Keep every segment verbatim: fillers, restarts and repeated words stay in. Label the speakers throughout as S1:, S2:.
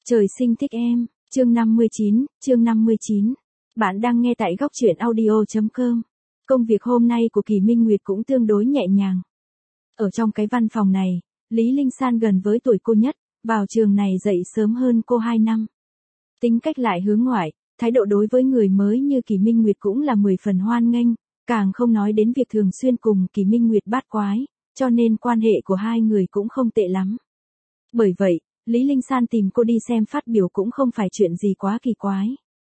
S1: Trời sinh thích em, chương năm mươi chín, chương năm mươi chín. Bạn đang nghe tại góc truyện audio chấm com. Công việc hôm nay của Kỳ Minh Nguyệt cũng tương đối nhẹ nhàng. Ở trong cái văn phòng này, Lý Linh San gần với tuổi cô nhất, vào trường này dậy sớm hơn cô hai năm. Tính cách lại hướng ngoại, thái độ đối với người mới như Kỳ Minh Nguyệt cũng là mười phần hoan nghênh, càng không nói đến việc thường xuyên cùng Kỳ Minh Nguyệt bát quái, cho nên quan hệ của hai người cũng không tệ lắm. Bởi vậy, Lý Linh San tìm cô đi xem phát biểu cũng không phải chuyện gì quá kỳ quái.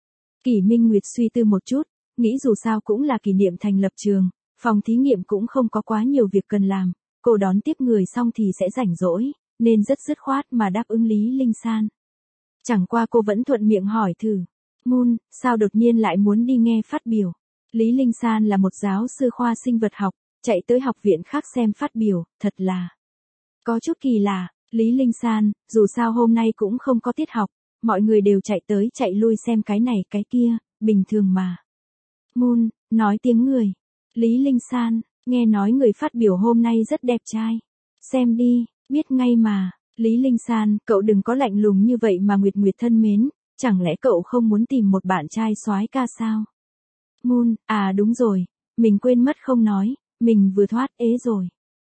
S1: Kỳ Minh Nguyệt suy tư một chút, nghĩ dù sao cũng là kỷ niệm thành lập trường, phòng thí nghiệm cũng không có quá nhiều việc cần làm, cô đón tiếp người xong thì sẽ rảnh rỗi, nên rất dứt khoát mà đáp ứng Lý Linh San. Chẳng qua cô vẫn thuận miệng hỏi thử, Moon, sao đột nhiên lại muốn đi nghe phát biểu? Lý Linh San là một giáo sư khoa sinh vật học, chạy tới học viện khác xem phát biểu, thật là có chút kỳ lạ. Lý Linh San, dù sao hôm nay cũng không có tiết học, mọi người đều chạy tới chạy lui xem cái này cái kia, bình thường mà. Moon, nói tiếng người. Lý Linh San, nghe nói người phát biểu hôm nay rất đẹp trai. Xem đi, biết ngay mà. Lý Linh San, cậu đừng có lạnh lùng như vậy mà Nguyệt Nguyệt thân mến, chẳng lẽ cậu không muốn tìm một bạn trai soái ca sao? Moon, à đúng rồi, mình quên mất không nói, mình vừa thoát ế rồi.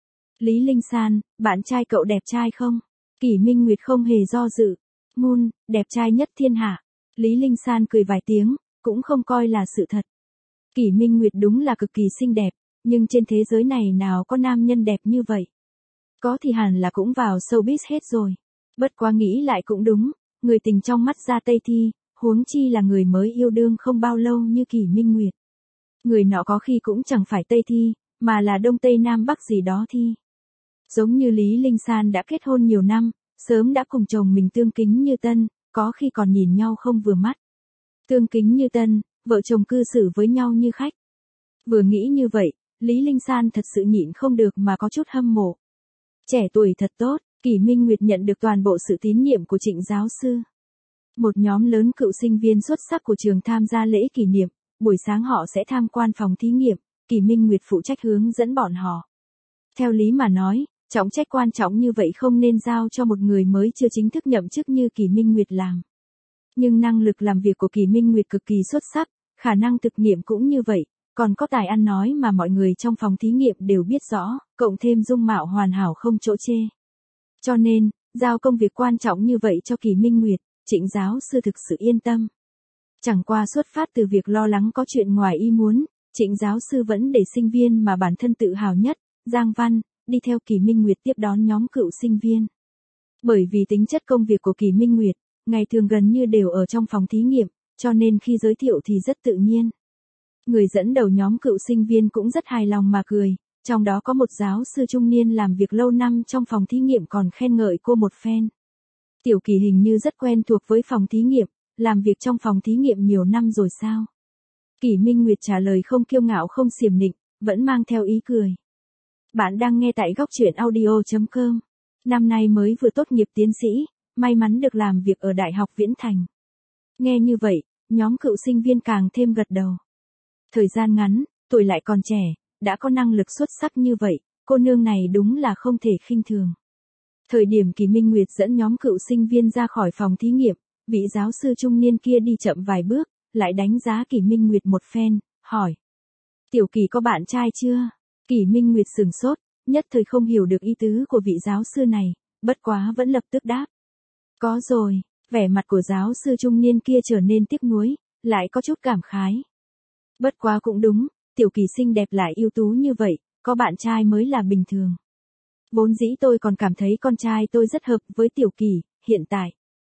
S1: Lý Linh San, bạn trai cậu đẹp trai không? Kỳ Minh Nguyệt không hề do dự. Moon, đẹp trai nhất thiên hạ. Lý Linh San cười vài tiếng, cũng không coi là sự thật. Kỳ Minh Nguyệt đúng là cực kỳ xinh đẹp, nhưng trên thế giới này nào có nam nhân đẹp như vậy? Có thì hẳn là cũng vào showbiz hết rồi. Bất quá nghĩ lại cũng đúng, người tình trong mắt ra Tây Thi, huống chi là người mới yêu đương không bao lâu như Kỳ Minh Nguyệt. Người nọ có khi cũng chẳng phải Tây Thi, mà là Đông Tây Nam Bắc gì đó Thi. Giống như Lý Linh San đã kết hôn nhiều năm, sớm đã cùng chồng mình tương kính như tân, có khi còn nhìn nhau không vừa mắt. Tương kính như tân, vợ chồng cư xử với nhau như khách. Vừa nghĩ như vậy, Lý Linh San thật sự nhịn không được mà có chút hâm mộ. Trẻ tuổi thật tốt, Kỳ Minh Nguyệt nhận được toàn bộ sự tín nhiệm của Trịnh giáo sư. Một nhóm lớn cựu sinh viên xuất sắc của trường tham gia lễ kỷ niệm, buổi sáng họ sẽ tham quan phòng thí nghiệm, Kỳ Minh Nguyệt phụ trách hướng dẫn bọn họ. Theo lý mà nói, trọng trách quan trọng như vậy không nên giao cho một người mới chưa chính thức nhậm chức như Kỳ Minh Nguyệt làm. Nhưng năng lực làm việc của Kỳ Minh Nguyệt cực kỳ xuất sắc, khả năng thực nghiệm cũng như vậy, còn có tài ăn nói mà mọi người trong phòng thí nghiệm đều biết rõ, cộng thêm dung mạo hoàn hảo không chỗ chê. Cho nên, giao công việc quan trọng như vậy cho Kỳ Minh Nguyệt, Trịnh giáo sư thực sự yên tâm. Chẳng qua xuất phát từ việc lo lắng có chuyện ngoài ý muốn, Trịnh giáo sư vẫn để sinh viên mà bản thân tự hào nhất, Giang Văn, đi theo Kỳ Minh Nguyệt tiếp đón nhóm cựu sinh viên. Bởi vì tính chất công việc của Kỳ Minh Nguyệt, ngày thường gần như đều ở trong phòng thí nghiệm, cho nên khi giới thiệu thì rất tự nhiên. Người dẫn đầu nhóm cựu sinh viên cũng rất hài lòng mà cười, trong đó có một giáo sư trung niên làm việc lâu năm trong phòng thí nghiệm còn khen ngợi cô một phen. Tiểu Kỳ hình như rất quen thuộc với phòng thí nghiệm, làm việc trong phòng thí nghiệm nhiều năm rồi sao? Kỳ Minh Nguyệt trả lời không kiêu ngạo không xiểm nịnh, vẫn mang theo ý cười. Bạn đang nghe tại góc truyện audio chấm com. Năm nay mới vừa tốt nghiệp tiến sĩ, may mắn được làm việc ở Đại học Viễn Thành. Nghe như vậy, nhóm cựu sinh viên càng thêm gật đầu. Thời gian ngắn, tuổi lại còn trẻ, đã có năng lực xuất sắc như vậy, cô nương này đúng là không thể khinh thường. Thời điểm Kỳ Minh Nguyệt dẫn nhóm cựu sinh viên ra khỏi phòng thí nghiệm, vị giáo sư trung niên kia đi chậm vài bước, lại đánh giá Kỳ Minh Nguyệt một phen, hỏi. Tiểu Kỳ có bạn trai chưa? Kỳ Minh Nguyệt sửng sốt, nhất thời không hiểu được ý tứ của vị giáo sư này, bất quá vẫn lập tức đáp. Có rồi, vẻ mặt của giáo sư trung niên kia trở nên tiếc nuối, lại có chút cảm khái. Bất quá cũng đúng, Tiểu Kỳ xinh đẹp lại ưu tú như vậy, có bạn trai mới là bình thường. Vốn dĩ tôi còn cảm thấy con trai tôi rất hợp với Tiểu Kỳ, hiện tại.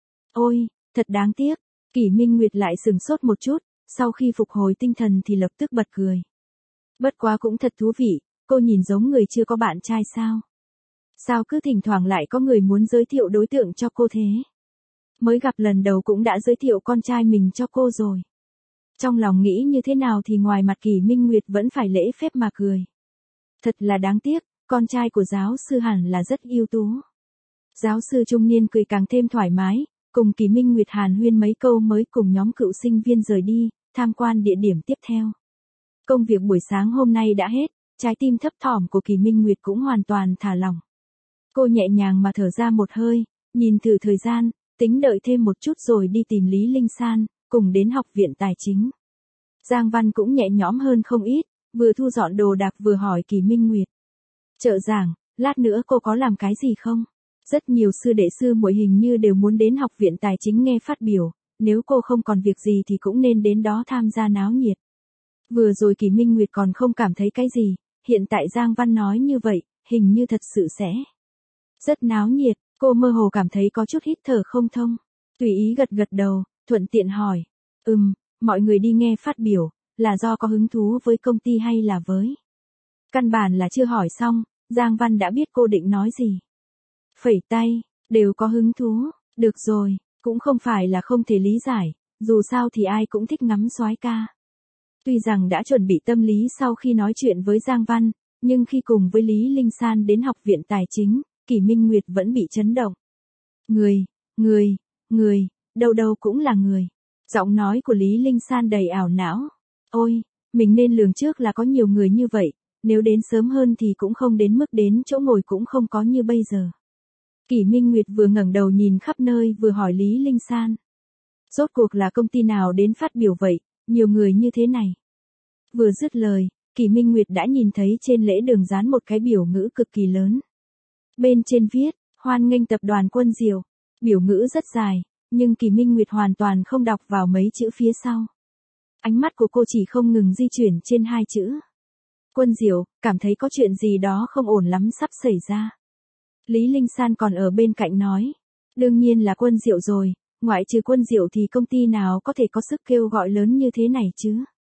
S1: Ôi, thật đáng tiếc, Kỳ Minh Nguyệt lại sửng sốt một chút, sau khi phục hồi tinh thần thì lập tức bật cười. Bất quá cũng thật thú vị, cô nhìn giống người chưa có bạn trai sao? Sao cứ thỉnh thoảng lại có người muốn giới thiệu đối tượng cho cô thế? Mới gặp lần đầu cũng đã giới thiệu con trai mình cho cô rồi. Trong lòng nghĩ như thế nào thì ngoài mặt Kỳ Minh Nguyệt vẫn phải lễ phép mà cười. Thật là đáng tiếc, con trai của giáo sư hẳn là rất ưu tú. Giáo sư trung niên cười càng thêm thoải mái, cùng Kỳ Minh Nguyệt hàn huyên mấy câu mới cùng nhóm cựu sinh viên rời đi, tham quan địa điểm tiếp theo. Công việc buổi sáng hôm nay đã hết, trái tim thấp thỏm của Kỳ Minh Nguyệt cũng hoàn toàn thả lỏng. Cô nhẹ nhàng mà thở ra một hơi, nhìn thử thời gian, tính đợi thêm một chút rồi đi tìm Lý Linh San, cùng đến học viện tài chính. Giang Văn cũng nhẹ nhõm hơn không ít, vừa thu dọn đồ đạc vừa hỏi Kỳ Minh Nguyệt. Trợ giảng, lát nữa cô có làm cái gì không? Rất nhiều sư đệ sư muội hình như đều muốn đến học viện tài chính nghe phát biểu, nếu cô không còn việc gì thì cũng nên đến đó tham gia náo nhiệt. Vừa rồi Kỳ Minh Nguyệt còn không cảm thấy cái gì, hiện tại Giang Văn nói như vậy, hình như thật sự sẽ rất náo nhiệt, cô mơ hồ cảm thấy có chút hít thở không thông. Tùy ý gật gật đầu, thuận tiện hỏi, ừm, mọi người đi nghe phát biểu, là do có hứng thú với công ty hay là với? Căn bản là chưa hỏi xong, Giang Văn đã biết cô định nói gì. Phẩy tay, đều có hứng thú, được rồi, cũng không phải là không thể lý giải, dù sao thì ai cũng thích ngắm soái ca. Tuy rằng đã chuẩn bị tâm lý sau khi nói chuyện với Giang Văn, nhưng khi cùng với Lý Linh San đến học viện tài chính, Kỳ Minh Nguyệt vẫn bị chấn động. Người, người, người, đâu đâu cũng là người. Giọng nói của Lý Linh San đầy ảo não. Ôi, mình nên lường trước là có nhiều người như vậy, nếu đến sớm hơn thì cũng không đến mức đến chỗ ngồi cũng không có như bây giờ. Kỳ Minh Nguyệt vừa ngẩng đầu nhìn khắp nơi vừa hỏi Lý Linh San. Rốt cuộc là công ty nào đến phát biểu vậy, nhiều người như thế này. Vừa dứt lời, Kỳ Minh Nguyệt đã nhìn thấy trên lễ đường dán một cái biểu ngữ cực kỳ lớn. Bên trên viết, hoan nghênh tập đoàn Quân Diệu. Biểu ngữ rất dài, nhưng Kỳ Minh Nguyệt hoàn toàn không đọc vào mấy chữ phía sau. Ánh mắt của cô chỉ không ngừng di chuyển trên hai chữ. Quân Diệu, cảm thấy có chuyện gì đó không ổn lắm sắp xảy ra. Lý Linh San còn ở bên cạnh nói. Đương nhiên là Quân Diệu rồi, ngoại trừ Quân Diệu thì công ty nào có thể có sức kêu gọi lớn như thế này chứ?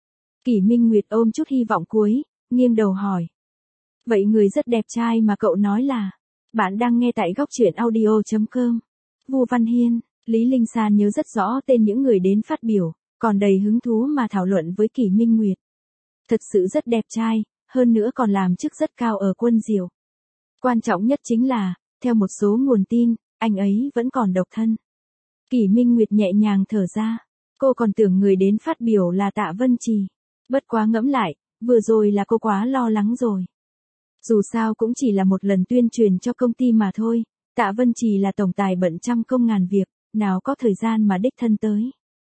S1: Kỳ Minh Nguyệt ôm chút hy vọng cuối, nghiêng đầu hỏi. Vậy người rất đẹp trai mà cậu nói là, bạn đang nghe tại góc truyện audio chấm com. Vu Văn Hiên, Lý Linh San nhớ rất rõ tên những người đến phát biểu, còn đầy hứng thú mà thảo luận với Kỳ Minh Nguyệt. Thật sự rất đẹp trai, hơn nữa còn làm chức rất cao ở Quân Diệu. Quan trọng nhất chính là, theo một số nguồn tin, anh ấy vẫn còn độc thân. Kỳ Minh Nguyệt nhẹ nhàng thở ra, cô còn tưởng người đến phát biểu là Tạ Vân Trì. Bất quá ngẫm lại, vừa rồi là cô quá lo lắng rồi. Dù sao cũng chỉ là một lần tuyên truyền cho công ty mà thôi, Tạ Vân Trì là tổng tài bận trăm công ngàn việc, nào có thời gian mà đích thân tới.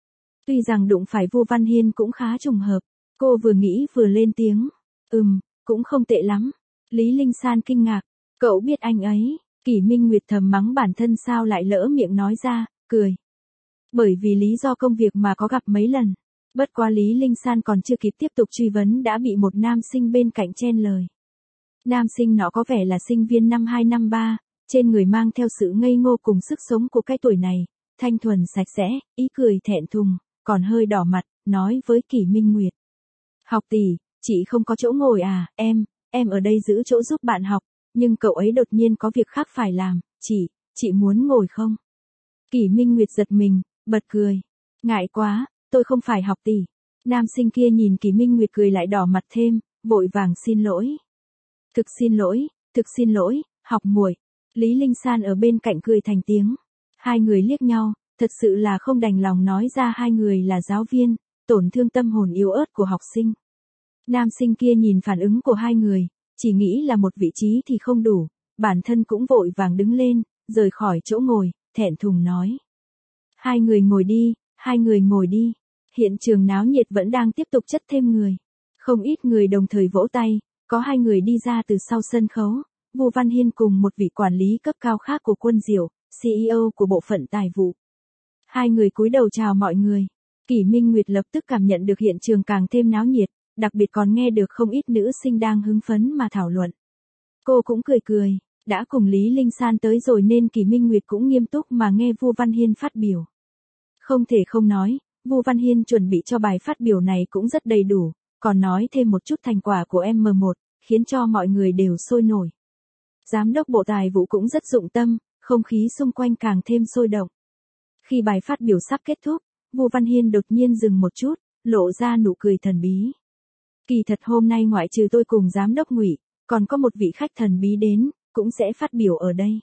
S1: Tuy rằng đụng phải Vu Văn Hiên cũng khá trùng hợp, cô vừa nghĩ vừa lên tiếng, ừm, cũng không tệ lắm. Lý Linh San kinh ngạc, cậu biết anh ấy? Kỳ Minh Nguyệt thầm mắng bản thân sao lại lỡ miệng nói ra, cười. Bởi vì lý do công việc mà có gặp mấy lần. Bất quá Lý Linh San còn chưa kịp tiếp tục truy vấn đã bị một nam sinh bên cạnh chen lời. Nam sinh nọ có vẻ là sinh viên năm hai năm ba, trên người mang theo sự ngây ngô cùng sức sống của cái tuổi này, thanh thuần sạch sẽ, ý cười thẹn thùng, còn hơi đỏ mặt, nói với Kỳ Minh Nguyệt. Học tỷ, chị không có chỗ ngồi à, em, em ở đây giữ chỗ giúp bạn học, nhưng cậu ấy đột nhiên có việc khác phải làm, chị, chị muốn ngồi không? Kỳ Minh Nguyệt giật mình, bật cười. Ngại quá, tôi không phải học tỷ. Nam sinh kia nhìn Kỳ Minh Nguyệt cười lại đỏ mặt thêm, vội vàng xin lỗi. Thực xin lỗi, thực xin lỗi, học muội. Lý Linh San ở bên cạnh cười thành tiếng. Hai người liếc nhau, thật sự là không đành lòng nói ra hai người là giáo viên, tổn thương tâm hồn yếu ớt của học sinh. Nam sinh kia nhìn phản ứng của hai người, chỉ nghĩ là một vị trí thì không đủ, bản thân cũng vội vàng đứng lên, rời khỏi chỗ ngồi, thẹn thùng nói. Hai người ngồi đi, hai người ngồi đi. Hiện trường náo nhiệt vẫn đang tiếp tục chất thêm người. Không ít người đồng thời vỗ tay, có hai người đi ra từ sau sân khấu, Vu Văn Hiên cùng một vị quản lý cấp cao khác của Quân Diệu, xê e ô của bộ phận tài vụ. Hai người cúi đầu chào mọi người. Kỳ Minh Nguyệt lập tức cảm nhận được hiện trường càng thêm náo nhiệt, đặc biệt còn nghe được không ít nữ sinh đang hứng phấn mà thảo luận. Cô cũng cười cười, đã cùng Lý Linh San tới rồi nên Kỳ Minh Nguyệt cũng nghiêm túc mà nghe Vu Văn Hiên phát biểu. Không thể không nói, Vu Văn Hiên chuẩn bị cho bài phát biểu này cũng rất đầy đủ, còn nói thêm một chút thành quả của em em một, khiến cho mọi người đều sôi nổi. Giám đốc Bộ Tài vụ cũng rất dụng tâm, không khí xung quanh càng thêm sôi động. Khi bài phát biểu sắp kết thúc, Vu Văn Hiên đột nhiên dừng một chút, lộ ra nụ cười thần bí. Kỳ thật hôm nay ngoại trừ tôi cùng giám đốc Ngụy, còn có một vị khách thần bí đến, cũng sẽ phát biểu ở đây.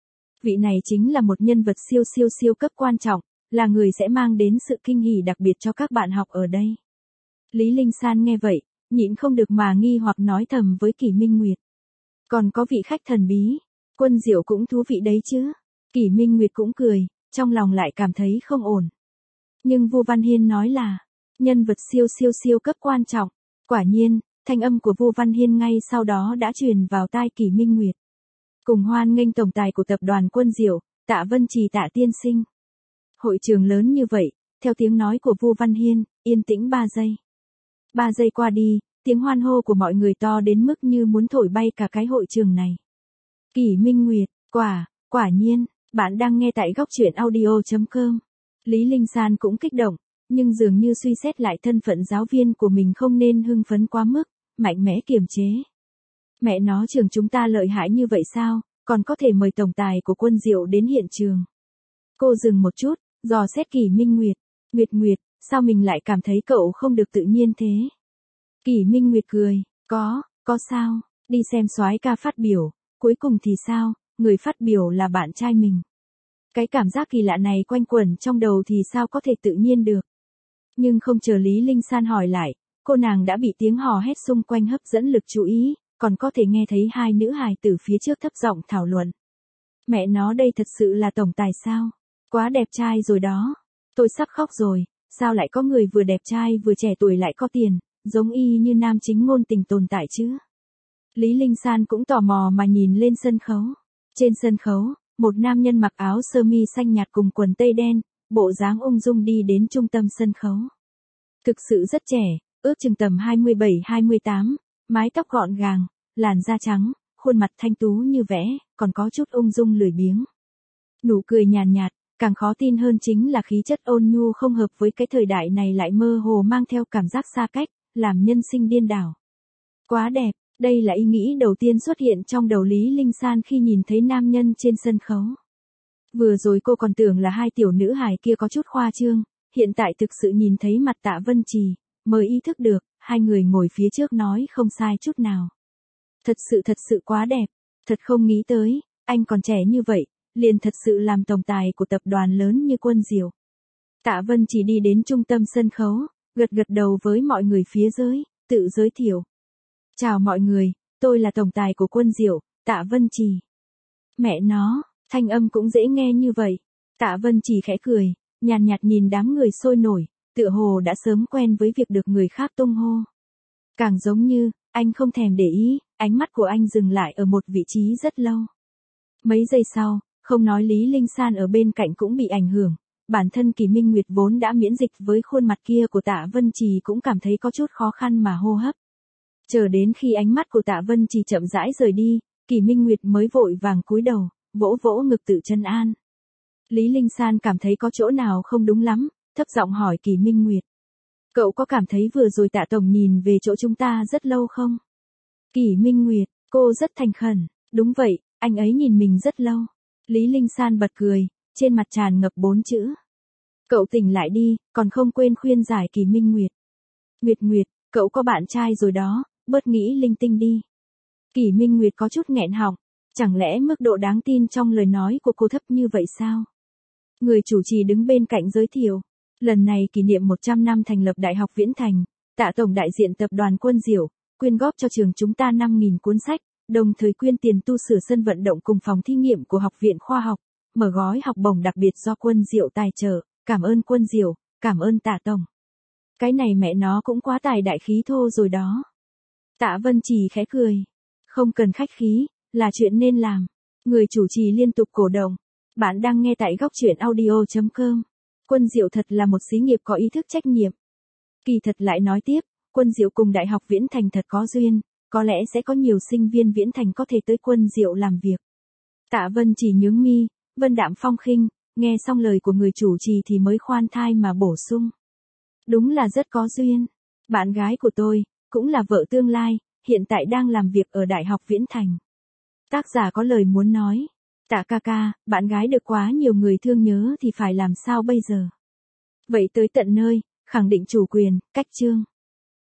S1: Vị này chính là một nhân vật siêu siêu siêu cấp quan trọng, là người sẽ mang đến sự kinh hỉ đặc biệt cho các bạn học ở đây. Lý Linh San nghe vậy, nhịn không được mà nghi hoặc nói thầm với Kỳ Minh Nguyệt. Còn có vị khách thần bí, Quân Diệu cũng thú vị đấy chứ. Kỳ Minh Nguyệt cũng cười, trong lòng lại cảm thấy không ổn. Nhưng Vu Văn Hiên nói là, nhân vật siêu siêu siêu cấp quan trọng. Quả nhiên, thanh âm của Vu Văn Hiên ngay sau đó đã truyền vào tai Kỷ Minh Nguyệt. Cùng hoan nghênh tổng tài của tập đoàn Quân Diệu, Tạ Vân Trì Tạ tiên sinh. Hội trường lớn như vậy, theo tiếng nói của Vu Văn Hiên, yên tĩnh ba giây. Ba giây qua đi, tiếng hoan hô của mọi người to đến mức như muốn thổi bay cả cái hội trường này. Kỷ Minh Nguyệt, quả, quả nhiên, bạn đang nghe tại góc truyện audio chấm com. Lý Linh San cũng kích động, nhưng dường như suy xét lại thân phận giáo viên của mình không nên hưng phấn quá mức, mạnh mẽ kiềm chế. Mẹ nó, trường chúng ta lợi hại như vậy sao, còn có thể mời tổng tài của Quân Diệu đến hiện trường. Cô dừng một chút, dò xét Kỷ Minh Nguyệt. Nguyệt Nguyệt, sao mình lại cảm thấy cậu không được tự nhiên thế? Kỷ Minh Nguyệt cười, có, có sao, đi xem soái ca phát biểu, cuối cùng thì sao, người phát biểu là bạn trai mình. Cái cảm giác kỳ lạ này quanh quẩn trong đầu thì sao có thể tự nhiên được. Nhưng không chờ Lý Linh San hỏi lại, cô nàng đã bị tiếng hò hét xung quanh hấp dẫn lực chú ý, còn có thể nghe thấy hai nữ hài từ phía trước thấp giọng thảo luận. Mẹ nó, đây thật sự là tổng tài sao? Quá đẹp trai rồi đó. Tôi sắp khóc rồi, sao lại có người vừa đẹp trai vừa trẻ tuổi lại có tiền, giống y như nam chính ngôn tình tồn tại chứ? Lý Linh San cũng tò mò mà nhìn lên sân khấu. Trên sân khấu, một nam nhân mặc áo sơ mi xanh nhạt cùng quần tây đen, bộ dáng ung dung đi đến trung tâm sân khấu. Thực sự rất trẻ, ước chừng tầm hai mươi bảy hai mươi tám, mái tóc gọn gàng, làn da trắng, khuôn mặt thanh tú như vẽ, còn có chút ung dung lười biếng. Nụ cười nhàn nhạt, càng khó tin hơn chính là khí chất ôn nhu không hợp với cái thời đại này lại mơ hồ mang theo cảm giác xa cách, làm nhân sinh điên đảo. Quá đẹp, đây là ý nghĩ đầu tiên xuất hiện trong đầu Lý Linh San khi nhìn thấy nam nhân trên sân khấu. Vừa rồi cô còn tưởng là hai tiểu nữ hài kia có chút khoa trương, hiện tại thực sự nhìn thấy mặt Tạ Vân Trì, mới ý thức được, hai người ngồi phía trước nói không sai chút nào. Thật sự thật sự quá đẹp, thật không nghĩ tới, anh còn trẻ như vậy, liền thật sự làm tổng tài của tập đoàn lớn như Quân Diệu. Tạ Vân Trì đi đến trung tâm sân khấu, gật gật đầu với mọi người phía dưới, tự giới thiệu. Chào mọi người, tôi là tổng tài của Quân Diệu, Tạ Vân Trì. Mẹ nó, thanh âm cũng dễ nghe như vậy. Tạ Vân Trì khẽ cười, nhàn nhạt nhìn đám người sôi nổi, tựa hồ đã sớm quen với việc được người khác tung hô. Càng giống như, anh không thèm để ý, ánh mắt của anh dừng lại ở một vị trí rất lâu. Mấy giây sau, không nói Lý Linh San ở bên cạnh cũng bị ảnh hưởng, bản thân Kỷ Minh Nguyệt vốn đã miễn dịch với khuôn mặt kia của Tạ Vân Trì cũng cảm thấy có chút khó khăn mà hô hấp. Chờ đến khi ánh mắt của Tạ Vân Trì chậm rãi rời đi, Kỷ Minh Nguyệt mới vội vàng cúi đầu, vỗ vỗ ngực tự trấn an. Lý Linh San cảm thấy có chỗ nào không đúng lắm, thấp giọng hỏi Kỷ Minh Nguyệt. Cậu có cảm thấy vừa rồi Tạ tổng nhìn về chỗ chúng ta rất lâu không? Kỷ Minh Nguyệt, cô rất thành khẩn, đúng vậy, anh ấy nhìn mình rất lâu. Lý Linh San bật cười, trên mặt tràn ngập bốn chữ. Cậu tỉnh lại đi, còn không quên khuyên giải Kỷ Minh Nguyệt. Nguyệt Nguyệt, cậu có bạn trai rồi đó, bớt nghĩ linh tinh đi. Kỷ Minh Nguyệt có chút nghẹn họng, chẳng lẽ mức độ đáng tin trong lời nói của cô thấp như vậy sao? Người chủ trì đứng bên cạnh giới thiệu, lần này kỷ niệm một trăm năm thành lập Đại học Viễn Thành, Tạ tổng đại diện tập đoàn Quân Diệu, quyên góp cho trường chúng ta năm nghìn cuốn sách, đồng thời quyên tiền tu sửa sân vận động cùng phòng thí nghiệm của Học viện Khoa học, mở gói học bổng đặc biệt do Quân Diệu tài trợ, cảm ơn Quân Diệu, cảm ơn Tạ tổng. Cái này mẹ nó cũng quá tài đại khí thô rồi đó. Tạ Vân Trì khẽ cười, không cần khách khí, là chuyện nên làm. Người chủ trì liên tục cổ động. Bạn đang nghe tại góc truyện audio chấm com. Quân Diệu thật là một xí nghiệp có ý thức trách nhiệm. Kỳ thật lại nói tiếp, Quân Diệu cùng Đại học Viễn Thành thật có duyên, có lẽ sẽ có nhiều sinh viên Viễn Thành có thể tới Quân Diệu làm việc. Tạ Vân Trì nhướng mi, vân đạm phong khinh, nghe xong lời của người chủ trì thì mới khoan thai mà bổ sung. Đúng là rất có duyên. Bạn gái của tôi, cũng là vợ tương lai, hiện tại đang làm việc ở Đại học Viễn Thành. Tác giả có lời muốn nói. Tạ ca ca, bạn gái được quá nhiều người thương nhớ thì phải làm sao bây giờ? Vậy tới tận nơi, khẳng định chủ quyền, cách chương.